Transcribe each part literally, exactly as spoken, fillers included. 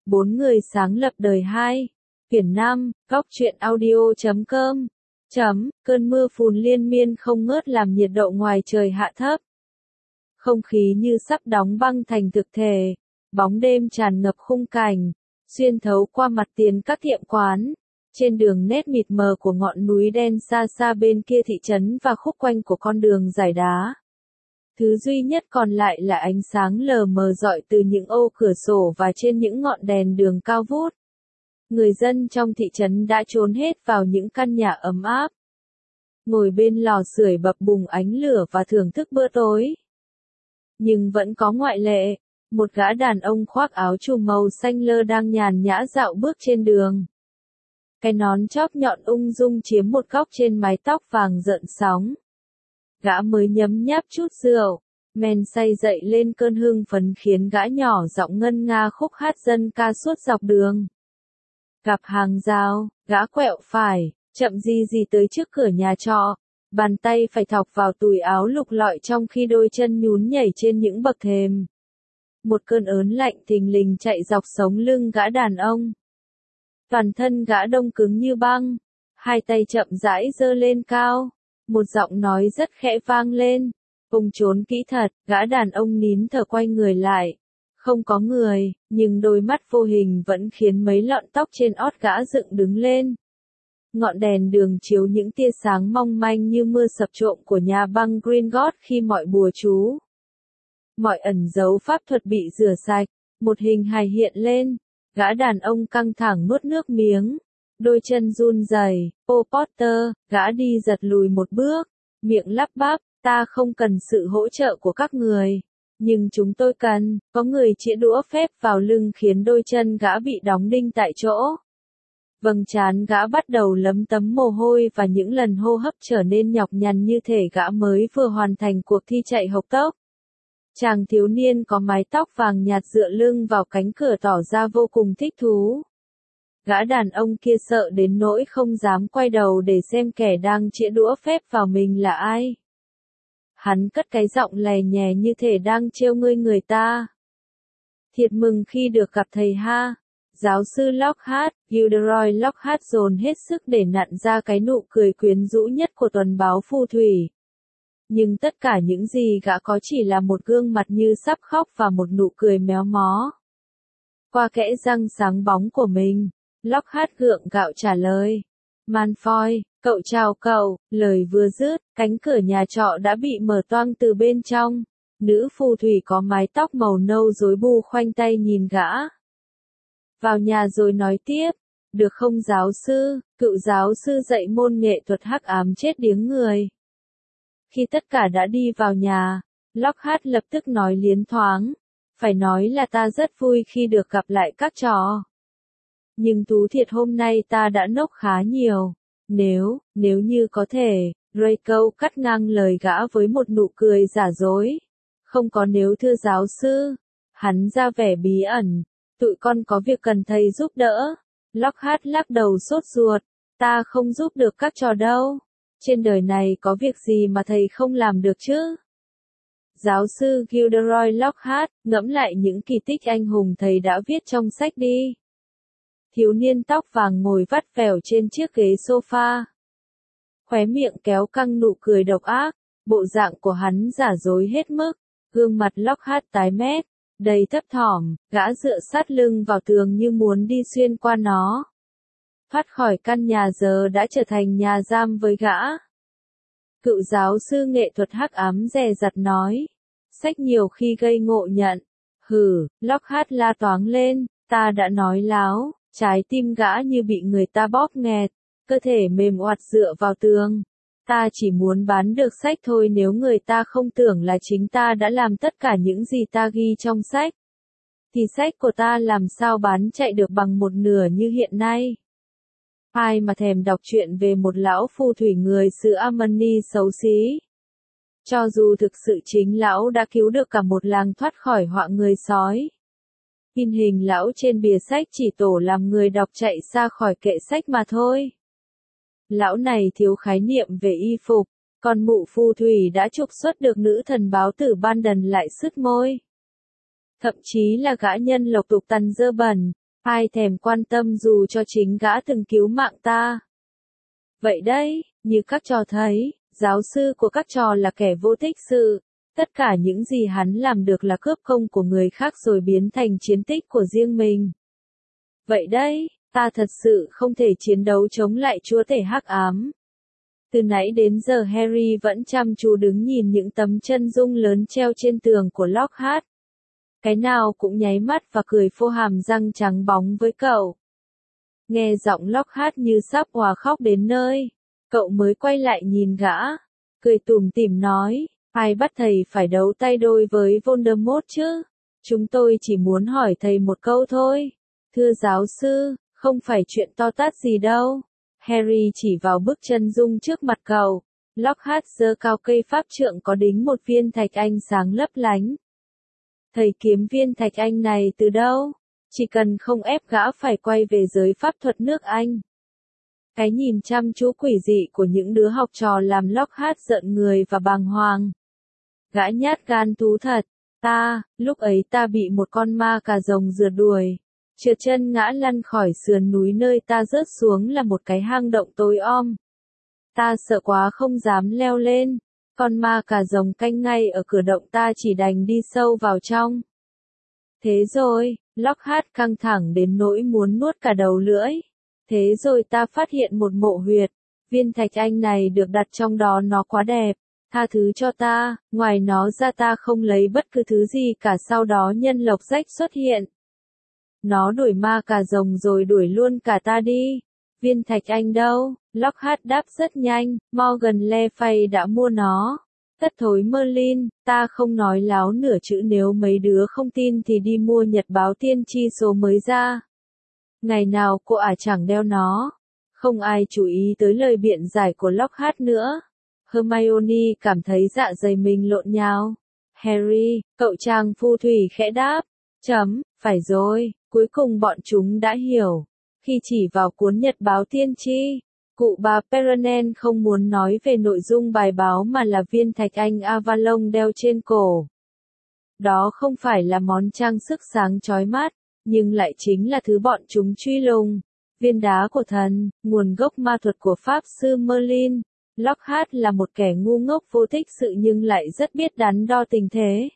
Bốn người sáng lập đời hai. Quyển năm, góc truyện audio chấm com. Chấm, cơn mưa phùn liên miên không ngớt làm nhiệt độ ngoài trời hạ thấp. Không khí như sắp đóng băng thành thực thể. Bóng đêm tràn ngập khung cảnh, xuyên thấu qua mặt tiền các tiệm quán. Trên đường nét mịt mờ của ngọn núi đen xa xa bên kia thị trấn và khúc quanh của con đường dải đá. Thứ duy nhất còn lại là ánh sáng lờ mờ rọi từ những ô cửa sổ và trên những ngọn đèn đường cao vút. Người dân trong thị trấn đã trốn hết vào những căn nhà ấm áp. Ngồi bên lò sưởi bập bùng ánh lửa và thưởng thức bữa tối. Nhưng vẫn có ngoại lệ, một gã đàn ông khoác áo trùm màu xanh lơ đang nhàn nhã dạo bước trên đường. Cái nón chóp nhọn ung dung chiếm một góc trên mái tóc vàng rợn sóng. Gã mới nhấm nháp chút rượu, men say dậy lên cơn hưng phấn khiến gã nhỏ giọng ngân nga khúc hát dân ca suốt dọc đường. Gặp hàng rào, gã quẹo phải, chậm gì gì tới trước cửa nhà trọ, bàn tay phải thọc vào túi áo lục lọi trong khi đôi chân nhún nhảy trên những bậc thềm. Một cơn ớn lạnh thình lình chạy dọc sống lưng gã đàn ông. Toàn thân gã đông cứng như băng, hai tay chậm rãi giơ lên cao, một giọng nói rất khẽ vang lên. Ông trốn kỹ thật, gã đàn ông nín thở quay người lại. Không có người, nhưng đôi mắt vô hình vẫn khiến mấy lọn tóc trên ót gã dựng đứng lên. Ngọn đèn đường chiếu những tia sáng mong manh như mưa sập trộm của nhà băng Gringotts khi mọi bùa chú, mọi ẩn dấu pháp thuật bị rửa sạch, một hình hài hiện lên. Gã đàn ông căng thẳng nuốt nước miếng, đôi chân run rẩy. Ô Potter, gã đi giật lùi một bước, miệng lắp bắp, ta không cần sự hỗ trợ của các người. Nhưng chúng tôi cần, có người chĩa đũa phép vào lưng khiến đôi chân gã bị đóng đinh tại chỗ. Vầng trán gã bắt đầu lấm tấm mồ hôi và những lần hô hấp trở nên nhọc nhằn như thể gã mới vừa hoàn thành cuộc thi chạy hộc tốc. Chàng thiếu niên có mái tóc vàng nhạt dựa lưng vào cánh cửa tỏ ra vô cùng thích thú. Gã đàn ông kia sợ đến nỗi không dám quay đầu để xem kẻ đang chĩa đũa phép vào mình là ai. Hắn cất cái giọng lè nhè như thể đang trêu ngươi người ta. Thiệt mừng khi được gặp thầy ha. Giáo sư Lockhart, Gilderoy Lockhart dồn hết sức để nặn ra cái nụ cười quyến rũ nhất của tuần báo phù thủy. Nhưng tất cả những gì gã có chỉ là một gương mặt như sắp khóc và một nụ cười méo mó. Qua kẽ răng sáng bóng của mình, Lockhart gượng gạo trả lời. Malfoy, cậu chào cậu, lời vừa dứt, cánh cửa nhà trọ đã bị mở toang từ bên trong. Nữ phù thủy có mái tóc màu nâu rối bù khoanh tay nhìn gã. Vào nhà rồi nói tiếp, được không giáo sư, cựu giáo sư dạy môn nghệ thuật hắc ám chết điếng người. Khi tất cả đã đi vào nhà, Lockhart lập tức nói liến thoáng, phải nói là ta rất vui khi được gặp lại các trò. Nhưng thú thiệt hôm nay ta đã nốc khá nhiều, nếu, nếu như có thể, Draco cắt ngang lời gã với một nụ cười giả dối. Không có nếu thưa giáo sư, hắn ra vẻ bí ẩn, tụi con có việc cần thầy giúp đỡ. Lockhart lắc đầu sốt ruột, ta không giúp được các trò đâu. Trên đời này có việc gì mà thầy không làm được chứ? Giáo sư Gilderoy Lockhart, ngẫm lại những kỳ tích anh hùng thầy đã viết trong sách đi. Thiếu niên tóc vàng ngồi vắt vẻo trên chiếc ghế sofa. Khóe miệng kéo căng nụ cười độc ác, bộ dạng của hắn giả dối hết mức, gương mặt Lockhart tái mét, đầy thấp thỏm, gã dựa sát lưng vào tường như muốn đi xuyên qua nó. Thoát khỏi căn nhà giờ đã trở thành nhà giam với gã. Cựu giáo sư nghệ thuật hắc ám dè dặt nói. Sách nhiều khi gây ngộ nhận. Hừ, Lockhart la toáng lên, ta đã nói láo, trái tim gã như bị người ta bóp nghẹt, cơ thể mềm oặt dựa vào tường. Ta chỉ muốn bán được sách thôi nếu người ta không tưởng là chính ta đã làm tất cả những gì ta ghi trong sách. Thì sách của ta làm sao bán chạy được bằng một nửa như hiện nay. Ai mà thèm đọc truyện về một lão phù thủy người xứ Amani xấu xí. Cho dù thực sự chính lão đã cứu được cả một làng thoát khỏi họa người sói. In hình lão trên bìa sách chỉ tổ làm người đọc chạy xa khỏi kệ sách mà thôi. Lão này thiếu khái niệm về y phục, còn mụ phù thủy đã trục xuất được nữ thần báo tử ban đần lại sứt môi. Thậm chí là gã nhân lộc tục tằn dơ bẩn, Ai thèm quan tâm dù cho chính gã từng cứu mạng ta. Vậy đấy, như các trò thấy, giáo sư của các trò là kẻ vô tích sự. Tất cả những gì hắn làm được là cướp công của người khác rồi biến thành chiến tích của riêng mình. Vậy đấy, ta thật sự không thể chiến đấu chống lại chúa tể hắc ám. Từ nãy đến giờ Harry vẫn chăm chú đứng nhìn những tấm chân dung lớn treo trên tường của Lockhart. Cái nào cũng nháy mắt và cười phô hàm răng trắng bóng với cậu. Nghe giọng Lockhart như sắp òa khóc đến nơi, cậu mới quay lại nhìn gã, cười tủm tỉm nói, ai bắt thầy phải đấu tay đôi với Voldemort chứ? Chúng tôi chỉ muốn hỏi thầy một câu thôi. Thưa giáo sư, không phải chuyện to tát gì đâu. Harry chỉ vào bức chân dung trước mặt cậu. Lockhart giơ cao cây pháp trượng có đính một viên thạch anh sáng lấp lánh. Thầy kiếm viên thạch anh này từ đâu? Chỉ cần không ép gã phải quay về giới pháp thuật nước Anh. Cái nhìn chăm chú quỷ dị của những đứa học trò làm Lockhart giận người và bàng hoàng. Gã nhát gan thú thật. Ta, lúc ấy ta bị một con ma cà rồng rượt đuổi. Trượt chân ngã lăn khỏi sườn núi nơi ta rớt xuống là một cái hang động tối om. Ta sợ quá không dám leo lên. Con ma cà rồng canh ngay ở cửa động ta chỉ đành đi sâu vào trong. Thế rồi, Lockhart căng thẳng đến nỗi muốn nuốt cả đầu lưỡi. Thế rồi ta phát hiện một mộ huyệt. Viên thạch anh này được đặt trong đó nó quá đẹp. Tha thứ cho ta, ngoài nó ra ta không lấy bất cứ thứ gì cả. Sau đó nhân lộc rách xuất hiện. Nó đuổi ma cà rồng rồi đuổi luôn cả ta đi. Viên thạch anh đâu? Lockhart đáp rất nhanh, Morgan Le Fay đã mua nó. Tất thối Merlin, ta không nói láo nửa chữ, nếu mấy đứa không tin thì đi mua nhật báo tiên tri số mới ra. Ngày nào cô ả chẳng đeo nó. Không ai chú ý tới lời biện giải của Lockhart nữa. Hermione cảm thấy dạ dày mình lộn nhào. Harry, cậu chàng phù thủy khẽ đáp. Chấm, phải rồi, cuối cùng bọn chúng đã hiểu. Khi chỉ vào cuốn nhật báo tiên tri, cụ bà Perenelle không muốn nói về nội dung bài báo mà là viên thạch anh Avalon đeo trên cổ. Đó không phải là món trang sức sáng chói mắt, nhưng lại chính là thứ bọn chúng truy lùng. Viên đá của thần, nguồn gốc ma thuật của Pháp sư Merlin. Lockhart là một kẻ ngu ngốc vô thích sự nhưng lại rất biết đắn đo tình thế.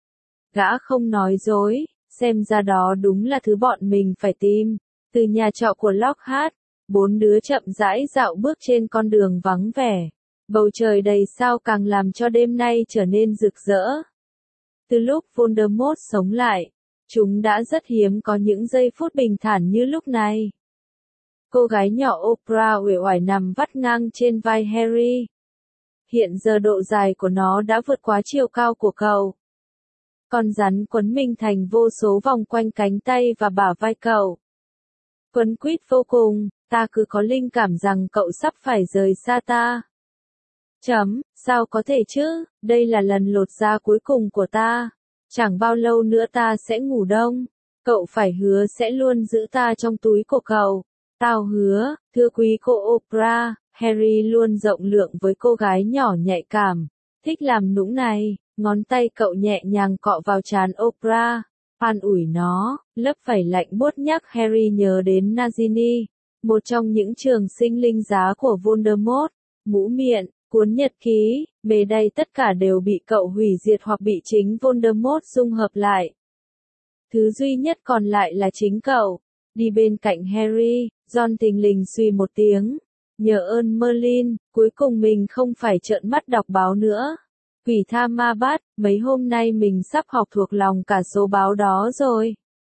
Gã không nói dối, xem ra đó đúng là thứ bọn mình phải tìm. Từ nhà trọ của Lockhart, bốn đứa chậm rãi dạo bước trên con đường vắng vẻ. Bầu trời đầy sao càng làm cho đêm nay trở nên rực rỡ. Từ lúc Voldemort sống lại, chúng đã rất hiếm có những giây phút bình thản như lúc này. Cô gái nhỏ Oprah uể oải nằm vắt ngang trên vai Harry. Hiện giờ độ dài của nó đã vượt quá chiều cao của cậu. Con rắn quấn mình thành vô số vòng quanh cánh tay và bả vai cậu. Quấn quýt vô cùng, ta cứ có linh cảm rằng cậu sắp phải rời xa ta. Chấm, sao có thể chứ, đây là lần lột da cuối cùng của ta. Chẳng bao lâu nữa ta sẽ ngủ đông. Cậu phải hứa sẽ luôn giữ ta trong túi của cậu. Tao hứa, thưa quý cô Oprah. Harry luôn rộng lượng với cô gái nhỏ nhạy cảm, thích làm nũng này. Ngón tay cậu nhẹ nhàng cọ vào trán Oprah, an ủi nó, lớp vảy lạnh buốt nhắc Harry nhớ đến Nagini, một trong những trường sinh linh giá của Voldemort. Mũ miệng, cuốn nhật ký, bề đây tất cả đều bị cậu hủy diệt hoặc bị chính Voldemort dung hợp lại. Thứ duy nhất còn lại là chính cậu. Đi bên cạnh Harry, Ron thình lình suy một tiếng. Nhờ ơn Merlin, cuối cùng mình không phải trợn mắt đọc báo nữa. Quỷ tha ma bát, mấy hôm nay mình sắp học thuộc lòng cả số báo đó rồi.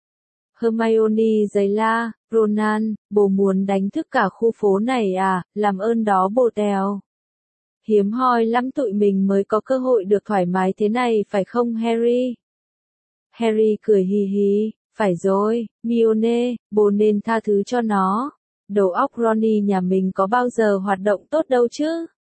Hermione giấy la, Ronan, bố muốn đánh thức cả khu phố này à, làm ơn đó bồ tèo. Hiếm hoi lắm tụi mình mới có cơ hội được thoải mái thế này phải không Harry? Harry cười hì hì, phải rồi, Mione, bố nên tha thứ cho nó. Đầu óc Ronny nhà mình có bao giờ hoạt động tốt đâu chứ?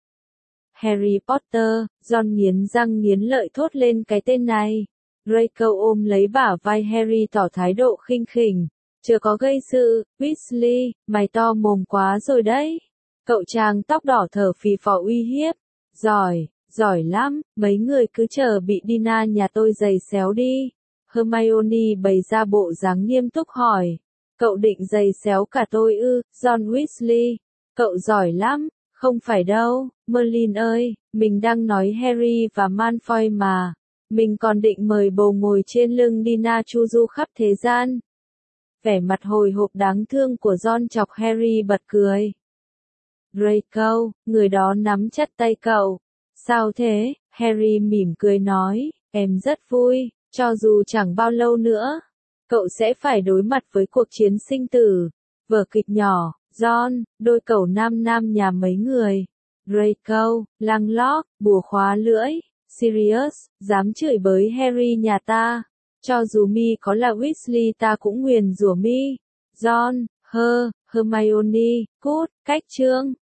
Harry Potter, Ron nghiến răng nghiến lợi thốt lên cái tên này. Draco ôm lấy bả vai Harry tỏ thái độ khinh khỉnh. Chưa có gây sự, Weasley, mày to mồm quá rồi đấy. Cậu chàng tóc đỏ thở phì phò uy hiếp. Giỏi, giỏi lắm, mấy người cứ chờ bị Dina nhà tôi giày xéo đi. Hermione bày ra bộ dáng nghiêm túc hỏi. Cậu định giày xéo cả tôi ư, John Weasley. Cậu giỏi lắm, không phải đâu, Merlin ơi, mình đang nói Harry và Malfoy mà. Mình còn định mời bầu ngồi trên lưng Dina chu du khắp thế gian. Vẻ mặt hồi hộp đáng thương của John chọc Harry bật cười. Draco, người đó nắm chặt tay cậu. Sao thế? Harry mỉm cười nói, em rất vui, cho dù chẳng bao lâu nữa, cậu sẽ phải đối mặt với cuộc chiến sinh tử. Vở kịch nhỏ, John, đôi cẩu nam nam nhà mấy người. Draco, Langlock, bùa khóa lưỡi. Sirius, dám chửi bới Harry nhà ta. Cho dù mi có là Weasley ta cũng nguyền rủa mi. John, Her, Hermione, cút, cách chương.